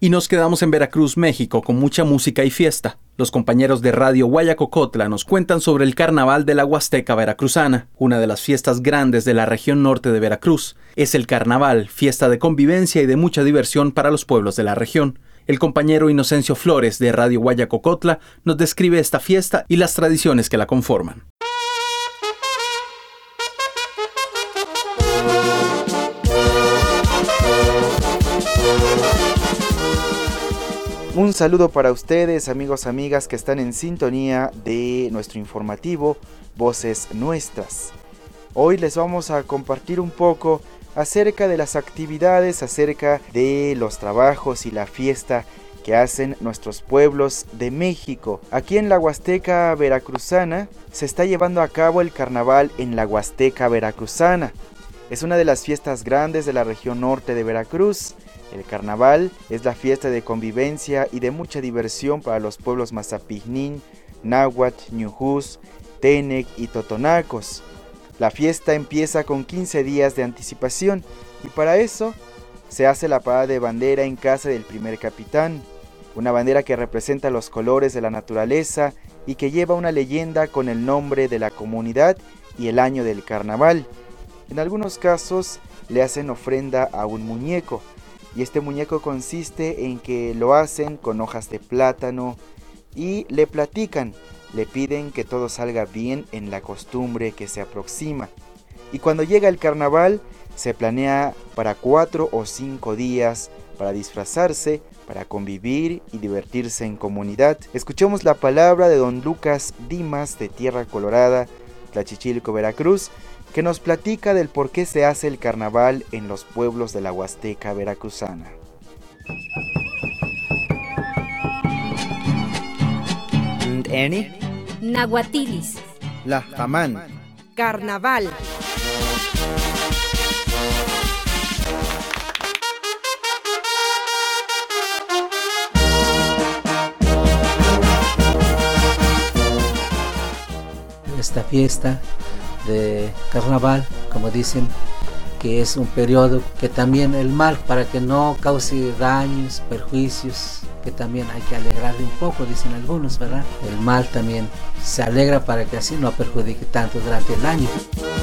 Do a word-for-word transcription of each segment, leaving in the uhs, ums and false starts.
Y nos quedamos en Veracruz, México, con mucha música y fiesta. Los compañeros de Radio Guayacocotla nos cuentan sobre el Carnaval de la Huasteca Veracruzana, una de las fiestas grandes de la región norte de Veracruz. Es el carnaval, fiesta de convivencia y de mucha diversión para los pueblos de la región. El compañero Inocencio Flores de Radio Guayacocotla nos describe esta fiesta y las tradiciones que la conforman. Un saludo para ustedes, amigos, amigas que están en sintonía de nuestro informativo Voces Nuestras. Hoy les vamos a compartir un poco acerca de las actividades, acerca de los trabajos y la fiesta que hacen nuestros pueblos de México. Aquí en la Huasteca Veracruzana se está llevando a cabo el carnaval en la Huasteca Veracruzana. Es una de las fiestas grandes de la región norte de Veracruz. El carnaval es la fiesta de convivencia y de mucha diversión para los pueblos Mazapijnín, Náhuatl, Ñujús, Tenec y Totonacos. La fiesta empieza con quince días de anticipación y para eso se hace la parada de bandera en casa del primer capitán, una bandera que representa los colores de la naturaleza y que lleva una leyenda con el nombre de la comunidad y el año del carnaval. En algunos casos le hacen ofrenda a un muñeco. Y este muñeco consiste en que lo hacen con hojas de plátano y le platican, le piden que todo salga bien en la costumbre que se aproxima. Y cuando llega el carnaval, se planea para cuatro o cinco días para disfrazarse, para convivir y divertirse en comunidad. Escuchemos la palabra de don Lucas Dimas de Tierra Colorada, Tlachichilco, Veracruz, que nos platica del por qué se hace el carnaval en los pueblos de la Huasteca Veracruzana. Eni Nahuatilis Lajamán Carnaval. Esta fiesta de carnaval, como dicen, que es un periodo que también el mal, para que no cause daños, perjuicios, que también hay que alegrarle un poco, dicen algunos, ¿verdad? El mal también se alegra para que así no perjudique tanto durante el año.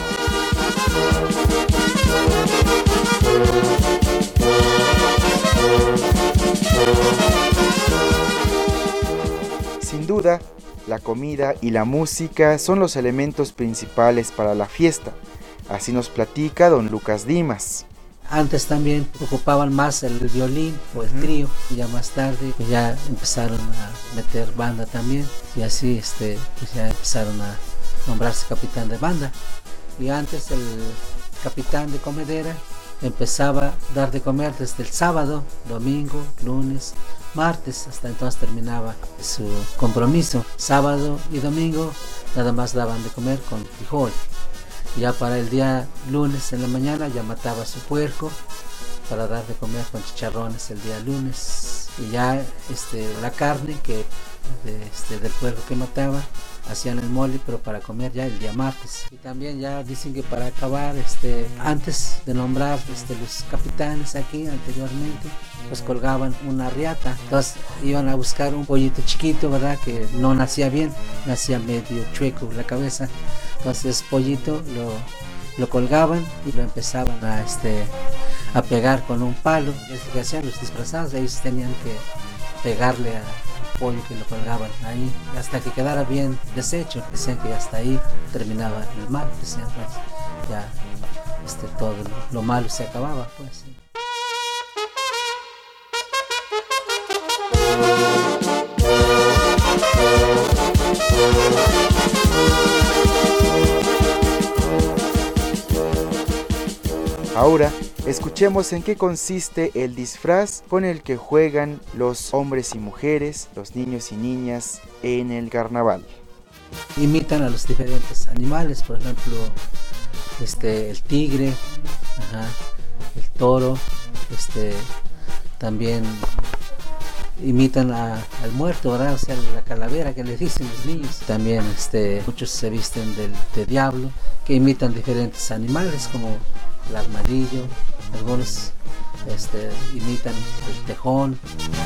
Sin duda, la comida y la música son los elementos principales para la fiesta. Así nos platica don Lucas Dimas. Antes también ocupaban más el violín o el trío, y ya más tarde pues ya empezaron a meter banda también, y así este, pues ya empezaron a nombrarse capitán de banda. Y antes el capitán de comedera empezaba a dar de comer desde el sábado, domingo, lunes, martes, hasta entonces terminaba su compromiso. Sábado y domingo nada más daban de comer con frijol. Ya para el día lunes en la mañana ya mataba su puerco para dar de comer con chicharrones el día lunes. Y ya este, la carne que de, este, del puerco que mataba hacían el mole, pero para comer ya el día martes. Y también ya dicen que para acabar, este, antes de nombrar este, los capitanes aquí anteriormente, pues colgaban una riata. Entonces iban a buscar un pollito chiquito, ¿verdad? Que no nacía bien, nacía medio chueco la cabeza. Entonces pollito lo, lo colgaban y lo empezaban a, este, a pegar con un palo. Desde que hacían los disfrazados, ellos tenían que pegarle a pollo que lo colgaban ahí hasta que quedara bien deshecho. Decían que hasta ahí terminaba el mal, decían, pues ya este, todo lo malo se acababa, pues. Ahora, escuchemos en qué consiste el disfraz con el que juegan los hombres y mujeres, los niños y niñas en el carnaval. Imitan a los diferentes animales, por ejemplo, este, el tigre, ajá, el toro, este, también imitan a, al muerto, ¿verdad? O sea, la calavera que le dicen los niños. También este, muchos se visten del, de diablo, que imitan diferentes animales como el armadillo, algunos este, imitan el tejón.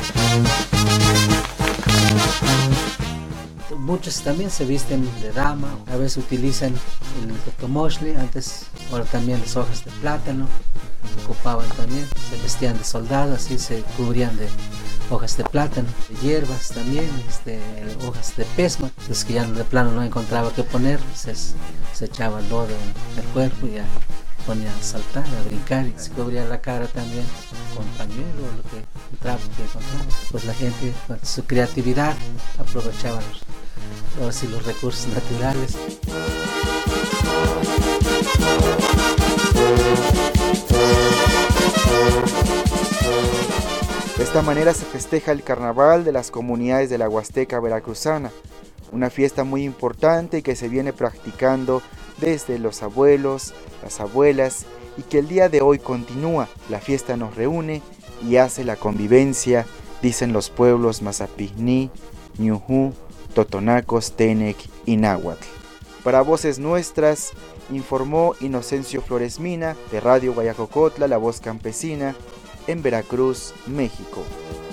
Muchos también se visten de dama, a veces utilizan el totomoxli, antes, ahora también las hojas de plátano ocupaban también, se vestían de soldado, así se cubrían de hojas de plátano, de hierbas también, este, hojas de pesma, los que ya de plano no encontraba qué poner, se, se echaba lodo en el cuerpo y ya ponía a saltar, a brincar, y se cubría la cara también con pañuelo o lo que encontraba, que encontraba. Pues la gente con su creatividad aprovechaba los, ahora sí, los recursos naturales. De esta manera se festeja el carnaval de las comunidades de la Huasteca veracruzana, una fiesta muy importante que se viene practicando desde los abuelos, las abuelas, y que el día de hoy continúa. La fiesta nos reúne y hace la convivencia, dicen los pueblos Mazapijní, Ñujú, Totonacos, Tenec y Náhuatl. Para Voces Nuestras, informó Inocencio Flores Mina, de Radio Guayacocotla, La Voz Campesina, en Veracruz, México.